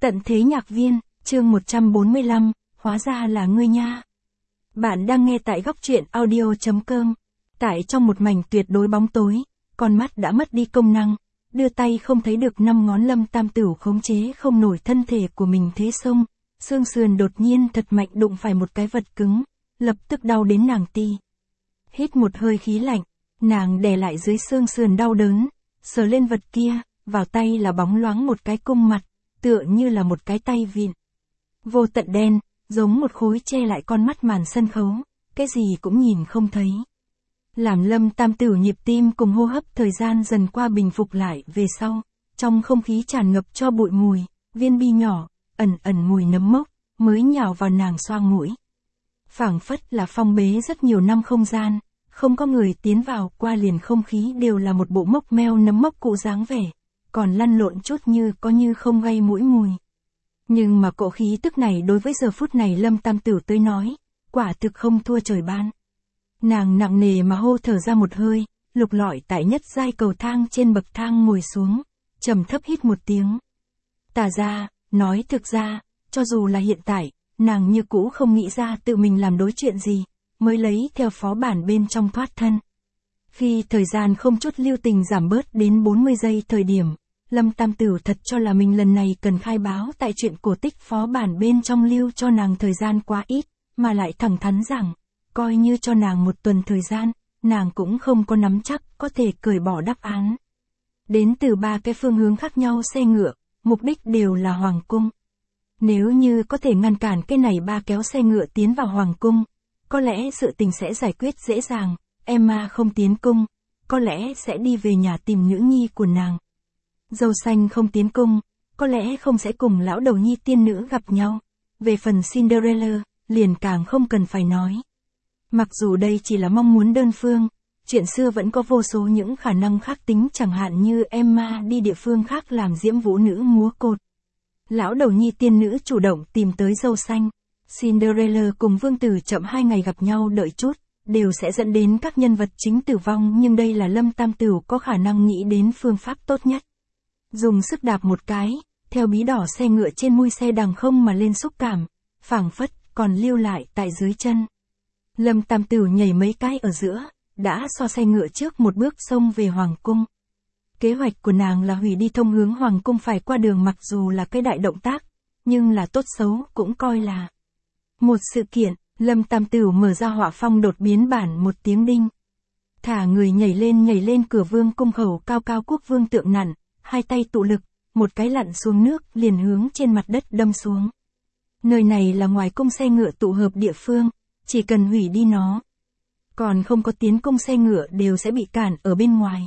Tận thế nhạc viên, chương 145, hóa ra là ngươi nha. Bạn đang nghe tại góc truyện audio.com. Tại trong một mảnh tuyệt đối bóng tối, con mắt đã mất đi công năng, đưa tay không thấy được năm ngón Lâm Tam Tửu khống chế không nổi thân thể của mình thế xông, xương sườn đột nhiên thật mạnh đụng phải một cái vật cứng, lập tức đau đến nàng ti. Hít một hơi khí lạnh, nàng đè lại dưới xương sườn đau đớn, sờ lên vật kia, vào tay là bóng loáng một cái cung mặt, tựa như là một cái tay vịn. Vô tận đen, giống một khối che lại con mắt màn sân khấu, cái gì cũng nhìn không thấy. Làm Lâm Tam Tửu nhịp tim cùng hô hấp thời gian dần qua bình phục lại về sau, trong không khí tràn ngập cho bụi mùi, viên bi nhỏ, ẩn ẩn mùi nấm mốc, mới nhào vào nàng xoang mũi. Phảng phất là phong bế rất nhiều năm không gian, không có người tiến vào, qua liền không khí đều là một bộ mốc meo nấm mốc cụ dáng vẻ, còn lăn lộn chút như có như không gây mũi mùi. Nhưng mà cỗ khí tức này đối với giờ phút này Lâm Tam Tửu tới nói, quả thực không thua trời ban. Nàng nặng nề mà hô thở ra một hơi, lục lọi tại nhất giai cầu thang trên bậc thang ngồi xuống, trầm thấp hít một tiếng. Tà ra, nói thực ra, cho dù là hiện tại, nàng như cũ không nghĩ ra tự mình làm đối chuyện gì, mới lấy theo phó bản bên trong thoát thân. Khi thời gian không chút lưu tình giảm bớt đến 40 giây thời điểm, Lâm Tam Tửu thật cho là mình lần này cần khai báo tại chuyện cổ tích phó bản bên trong lưu cho nàng thời gian quá ít, mà lại thẳng thắn rằng, coi như cho nàng một tuần thời gian, nàng cũng không có nắm chắc có thể cởi bỏ đáp án. Đến từ 3 cái phương hướng khác nhau xe ngựa, mục đích đều là Hoàng Cung. Nếu như có thể ngăn cản cái này 3 kéo xe ngựa tiến vào Hoàng Cung, có lẽ sự tình sẽ giải quyết dễ dàng, Emma không tiến cung, có lẽ sẽ đi về nhà tìm nữ nhi của nàng. Dâu xanh không tiến cung, có lẽ không sẽ cùng lão đầu nhi tiên nữ gặp nhau. Về phần Cinderella, liền càng không cần phải nói. Mặc dù đây chỉ là mong muốn đơn phương, chuyện xưa vẫn có vô số những khả năng khác tính, chẳng hạn như Emma đi địa phương khác làm diễm vũ nữ múa cột. Lão đầu nhi tiên nữ chủ động tìm tới dâu xanh. Cinderella cùng vương tử chậm 2 ngày gặp nhau đợi chút, đều sẽ dẫn đến các nhân vật chính tử vong, nhưng đây là Lâm Tam Tửu có khả năng nghĩ đến phương pháp tốt nhất. Dùng sức đạp một cái, theo bí đỏ xe ngựa trên mui xe đằng không mà lên xúc cảm, phảng phất còn lưu lại tại dưới chân. Lâm Tam Tửu nhảy mấy cái ở giữa, đã so xe ngựa trước một bước xông về Hoàng Cung. Kế hoạch của nàng là hủy đi thông hướng Hoàng Cung phải qua đường, mặc dù là cái đại động tác, nhưng là tốt xấu cũng coi là một sự kiện. Lâm Tam Tửu mở ra họa phong đột biến bản một tiếng đinh. Thả người nhảy lên cửa vương cung khẩu cao cao, quốc vương tượng nặn, 2 tay tụ lực, một cái lặn xuống nước liền hướng trên mặt đất đâm xuống. Nơi này là ngoài cung xe ngựa tụ hợp địa phương, chỉ cần hủy đi nó. Còn không có tiến cung xe ngựa đều sẽ bị cản ở bên ngoài.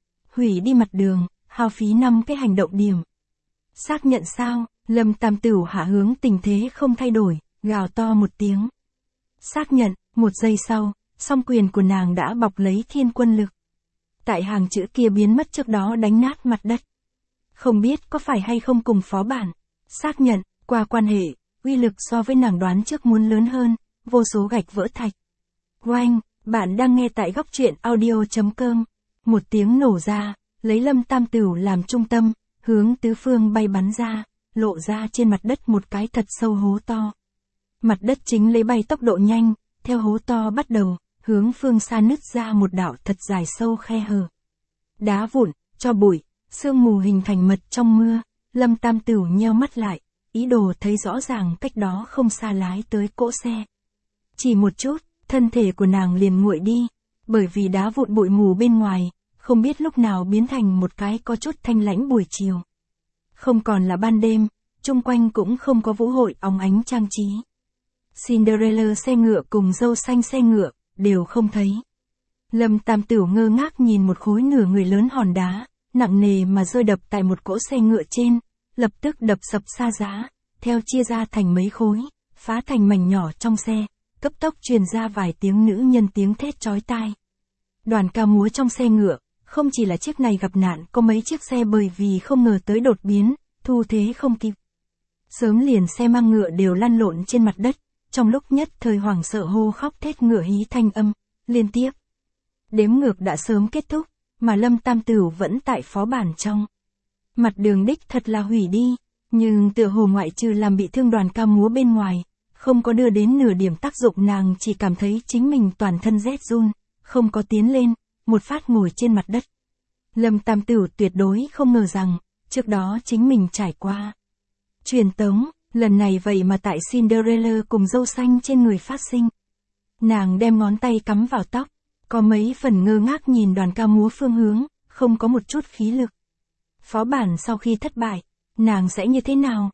Hủy đi mặt đường, hao phí 5 cái hành động điểm. Xác nhận sao? Lâm Tam Tửu hạ hướng tình thế không thay đổi, gào to một tiếng. Xác nhận, 1 giây sau, song quyền của nàng đã bọc lấy thiên quân lực. Tại hàng chữ kia biến mất trước đó đánh nát mặt đất. Không biết có phải hay không cùng phó bản. Xác nhận, qua quan hệ, uy lực so với nàng đoán trước muốn lớn hơn, vô số gạch vỡ thạch. Oanh, bạn đang nghe tại góc truyện audio.com. Một tiếng nổ ra, lấy Lâm Tam Tửu làm trung tâm, hướng tứ phương bay bắn ra, lộ ra trên mặt đất một cái thật sâu hố to. Mặt đất chính lấy bay tốc độ nhanh, theo hố to bắt đầu, hướng phương xa nứt ra một đạo thật dài sâu khe hở. Đá vụn, cho bụi, sương mù hình thành mật trong mưa, Lâm Tam Tửu nheo mắt lại, ý đồ thấy rõ ràng cách đó không xa lái tới cỗ xe. Chỉ một chút, thân thể của nàng liền nguội đi, bởi vì đá vụn bụi mù bên ngoài, không biết lúc nào biến thành một cái có chút thanh lãnh buổi chiều. Không còn là ban đêm, chung quanh cũng không có vũ hội óng ánh trang trí. Cinderella xe ngựa cùng dâu xanh xe ngựa, đều không thấy. Lâm Tam Tửu ngơ ngác nhìn một khối nửa người lớn hòn đá, nặng nề mà rơi đập tại một cỗ xe ngựa trên, lập tức đập sập xa giá, theo chia ra thành mấy khối, phá thành mảnh nhỏ trong xe, cấp tốc truyền ra vài tiếng nữ nhân tiếng thét chói tai. Đoàn ca múa trong xe ngựa, không chỉ là chiếc này gặp nạn, có mấy chiếc xe bởi vì không ngờ tới đột biến, thu thế không kịp. Sớm liền xe mang ngựa đều lăn lộn trên mặt đất, trong lúc nhất thời hoảng sợ hô khóc thét ngựa hí thanh âm, liên tiếp. Đếm ngược đã sớm kết thúc, mà Lâm Tam Tửu vẫn tại phó bản trong. Mặt đường đích thật là hủy đi, Nhưng tựa hồ ngoại trừ làm bị thương đoàn ca múa bên ngoài, không có đưa đến nửa điểm tác dụng. Nàng chỉ cảm thấy chính mình toàn thân rét run, không có tiến lên, một phát ngồi trên mặt đất. Lâm Tam Tửu tuyệt đối không ngờ rằng, trước đó chính mình trải qua truyền tống, lần này vậy mà tại Cinderella cùng dâu xanh trên người phát sinh. Nàng đem ngón tay cắm vào tóc, có mấy phần ngơ ngác nhìn đoàn ca múa phương hướng, không có một chút khí lực. Phó bản sau khi thất bại, nàng sẽ như thế nào?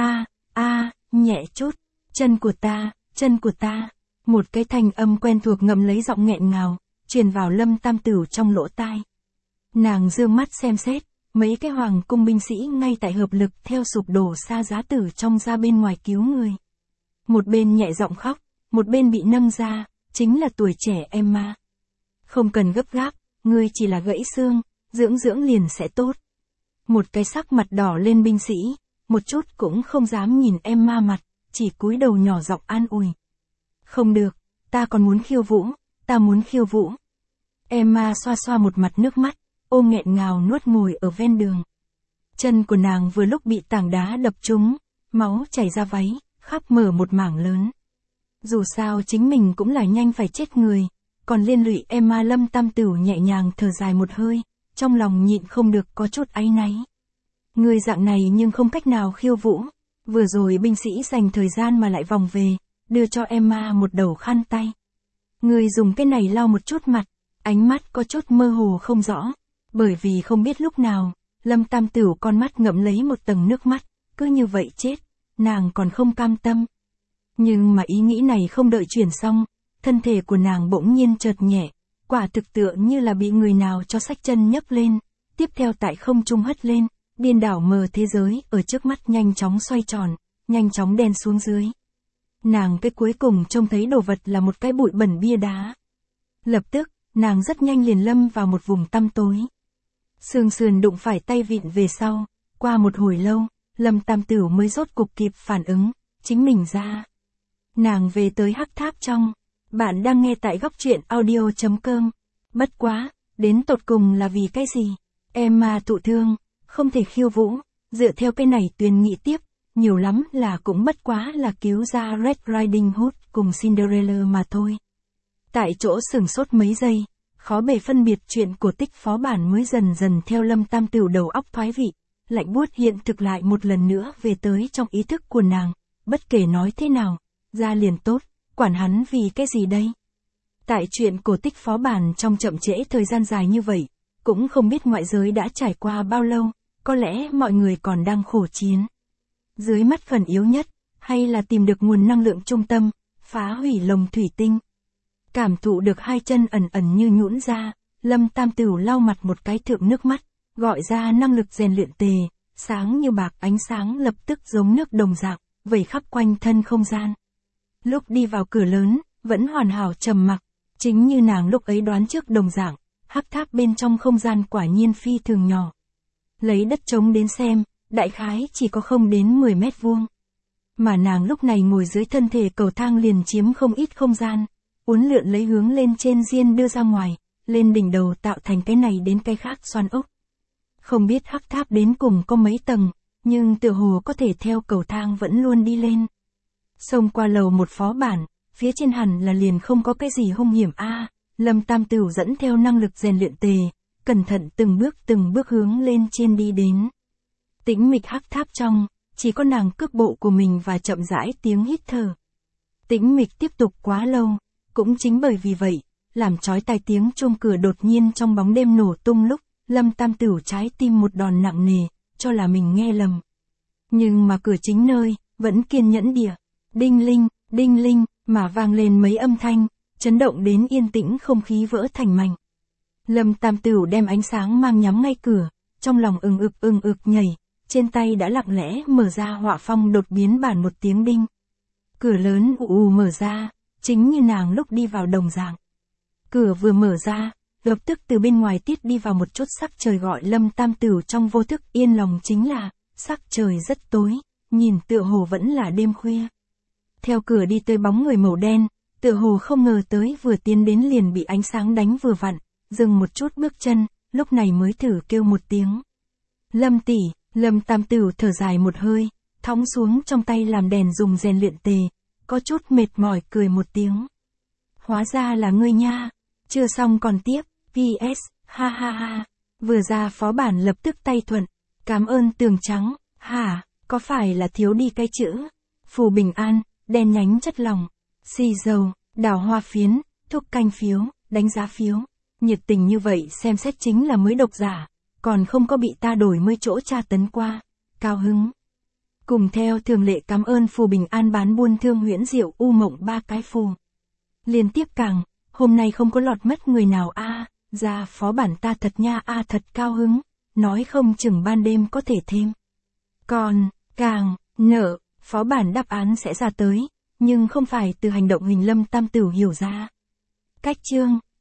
Nhẹ chút, chân của ta, chân của ta. Một cái thanh âm quen thuộc ngậm lấy giọng nghẹn ngào, truyền vào Lâm Tam Tửu trong lỗ tai. Nàng dương mắt xem xét, mấy cái hoàng cung binh sĩ ngay tại hợp lực theo sụp đổ xa giá tử trong ra bên ngoài cứu người. Một bên nhẹ giọng khóc, một bên bị nâng ra, chính là tuổi trẻ Emma. Không cần gấp gáp, ngươi chỉ là gãy xương, dưỡng dưỡng liền sẽ tốt. Một cái sắc mặt đỏ lên binh sĩ, một chút cũng không dám nhìn Emma mặt, chỉ cúi đầu nhỏ giọng an ủi. Không được, ta còn muốn khiêu vũ, ta muốn khiêu vũ. Emma xoa xoa một mặt nước mắt, ôm nghẹn ngào nuốt ngồi ở ven đường. Chân của nàng vừa lúc bị tảng đá đập trúng, máu chảy ra váy, khắp mở một mảng lớn. Dù sao chính mình cũng là nhanh phải chết người, còn liên lụy Emma. Lâm Tam Tửu nhẹ nhàng thở dài một hơi, trong lòng nhịn không được có chút áy náy. Người dạng này nhưng không cách nào khiêu vũ. Vừa rồi binh sĩ dành thời gian mà lại vòng về, đưa cho Emma một đầu khăn tay. Người dùng cái này lau một chút mặt, ánh mắt có chút mơ hồ không rõ, bởi vì không biết lúc nào, Lâm Tam Tửu con mắt ngậm lấy một tầng nước mắt, cứ như vậy chết, nàng còn không cam tâm. Nhưng mà ý nghĩ này không đợi chuyển xong, thân thể của nàng bỗng nhiên chợt nhẹ, quả thực tựa như là bị người nào cho xách chân nhấc lên, tiếp theo tại không trung hất lên, điên đảo mờ thế giới ở trước mắt nhanh chóng xoay tròn, nhanh chóng đen xuống dưới. Nàng cái cuối cùng trông thấy đồ vật là một cái bụi bẩn bia đá. Lập tức, nàng rất nhanh liền lâm vào một vùng tăm tối. Xương sườn đụng phải tay vịn về sau, qua một hồi lâu, Lâm Tam Tửu mới rốt cục kịp phản ứng, chính mình ra. Nàng về tới hắc tháp trong. Bạn đang nghe tại góc truyện audio.com. Bất quá, đến tột cùng là vì cái gì? Emma thụ thương, không thể khiêu vũ, dựa theo cái này Tuyền nghĩ tiếp, nhiều lắm là cũng bất quá là cứu ra Red Riding Hood cùng Cinderella mà thôi. Tại chỗ sửng sốt mấy giây, khó bề phân biệt chuyện cổ tích phó bản mới dần dần theo Lâm Tam Tửu đầu óc thoái vị, lạnh buốt hiện thực lại một lần nữa về tới trong ý thức của nàng, bất kể nói thế nào, ra liền tốt, quản hắn vì cái gì đây? Tại chuyện cổ tích phó bản trong chậm trễ thời gian dài như vậy, cũng không biết ngoại giới đã trải qua bao lâu, có lẽ mọi người còn đang khổ chiến. Dưới mắt phần yếu nhất, hay là tìm được nguồn năng lượng trung tâm, phá hủy lồng thủy tinh. Cảm thụ được hai chân ẩn ẩn như nhũn ra, Lâm Tam Tửu lau mặt một cái thượng nước mắt, gọi ra năng lực rèn luyện tề, sáng như bạc ánh sáng lập tức giống nước đồng dạng, vẩy khắp quanh thân không gian. Lúc đi vào cửa lớn, vẫn hoàn hảo trầm mặc, chính như nàng lúc ấy đoán trước đồng dạng, hắc tháp bên trong không gian quả nhiên phi thường nhỏ. Lấy đất trống đến xem, đại khái chỉ có không đến 10 mét vuông. Mà nàng lúc này ngồi dưới thân thể cầu thang liền chiếm không ít không gian, uốn lượn lấy hướng lên trên diên đưa ra ngoài, lên đỉnh đầu tạo thành cái này đến cái khác xoan ốc. Không biết hắc tháp đến cùng có mấy tầng, nhưng tựa hồ có thể theo cầu thang vẫn luôn đi lên. Xông qua lầu một phó bản, phía trên hẳn là liền không có cái gì hung hiểm a. Lâm Tam Tửu dẫn theo năng lực rèn luyện tề, cẩn thận từng bước hướng lên trên đi đến. Tĩnh mịch hắc tháp trong, chỉ có nàng cước bộ của mình và chậm rãi tiếng hít thở. Tĩnh mịch tiếp tục quá lâu, cũng chính bởi vì vậy, làm chói tai tiếng chuông cửa đột nhiên trong bóng đêm nổ tung lúc, Lâm Tam Tửu trái tim một đòn nặng nề, cho là mình nghe lầm. Nhưng mà cửa chính nơi, vẫn kiên nhẫn địa. Đinh linh, mà vang lên mấy âm thanh, chấn động đến yên tĩnh không khí vỡ thành mảnh. Lâm Tam Tửu đem ánh sáng mang nhắm ngay cửa, trong lòng ừng ực nhảy, trên tay đã lặng lẽ mở ra họa phong đột biến bản một tiếng đinh. Cửa lớn ù mở ra, chính như nàng lúc đi vào đồng dạng. Cửa vừa mở ra, lập tức từ bên ngoài tiết đi vào một chút sắc trời gọi Lâm Tam Tửu trong vô thức yên lòng chính là, sắc trời rất tối, nhìn tựa hồ vẫn là đêm khuya. Theo cửa đi tới bóng người màu đen, tựa hồ không ngờ tới vừa tiến đến liền bị ánh sáng đánh vừa vặn, dừng một chút bước chân, lúc này mới thử kêu một tiếng. Lâm tỷ, Lâm Tam Tửu thở dài một hơi, thõng xuống trong tay làm đèn dùng rèn luyện tề, có chút mệt mỏi cười một tiếng. Hóa ra là ngươi nha. Chưa xong còn tiếp, PS, ha ha ha. Vừa ra phó bản lập tức tay thuận. Cảm ơn tường trắng, hả, có phải là thiếu đi cái chữ? Phù bình an, đen nhánh chất lỏng, xì dầu, đào hoa phiến, thúc canh phiếu, đánh giá phiếu. Nhiệt tình như vậy xem xét chính là mới độc giả, còn không có bị ta đổi mới chỗ tra tấn qua. Cao hứng. Cùng theo thường lệ cảm ơn phù bình an bán buôn thương huyễn diệu u mộng 3 cái phù. Liên tiếp càng, hôm nay không có lọt mất người nào a, ra phó bản ta thật nha a thật cao hứng, nói không chừng ban đêm có thể thêm. Còn, càng, nợ, phó bản đáp án sẽ ra tới, nhưng không phải từ hành động hình Lâm Tam Tửu hiểu ra. Cách chương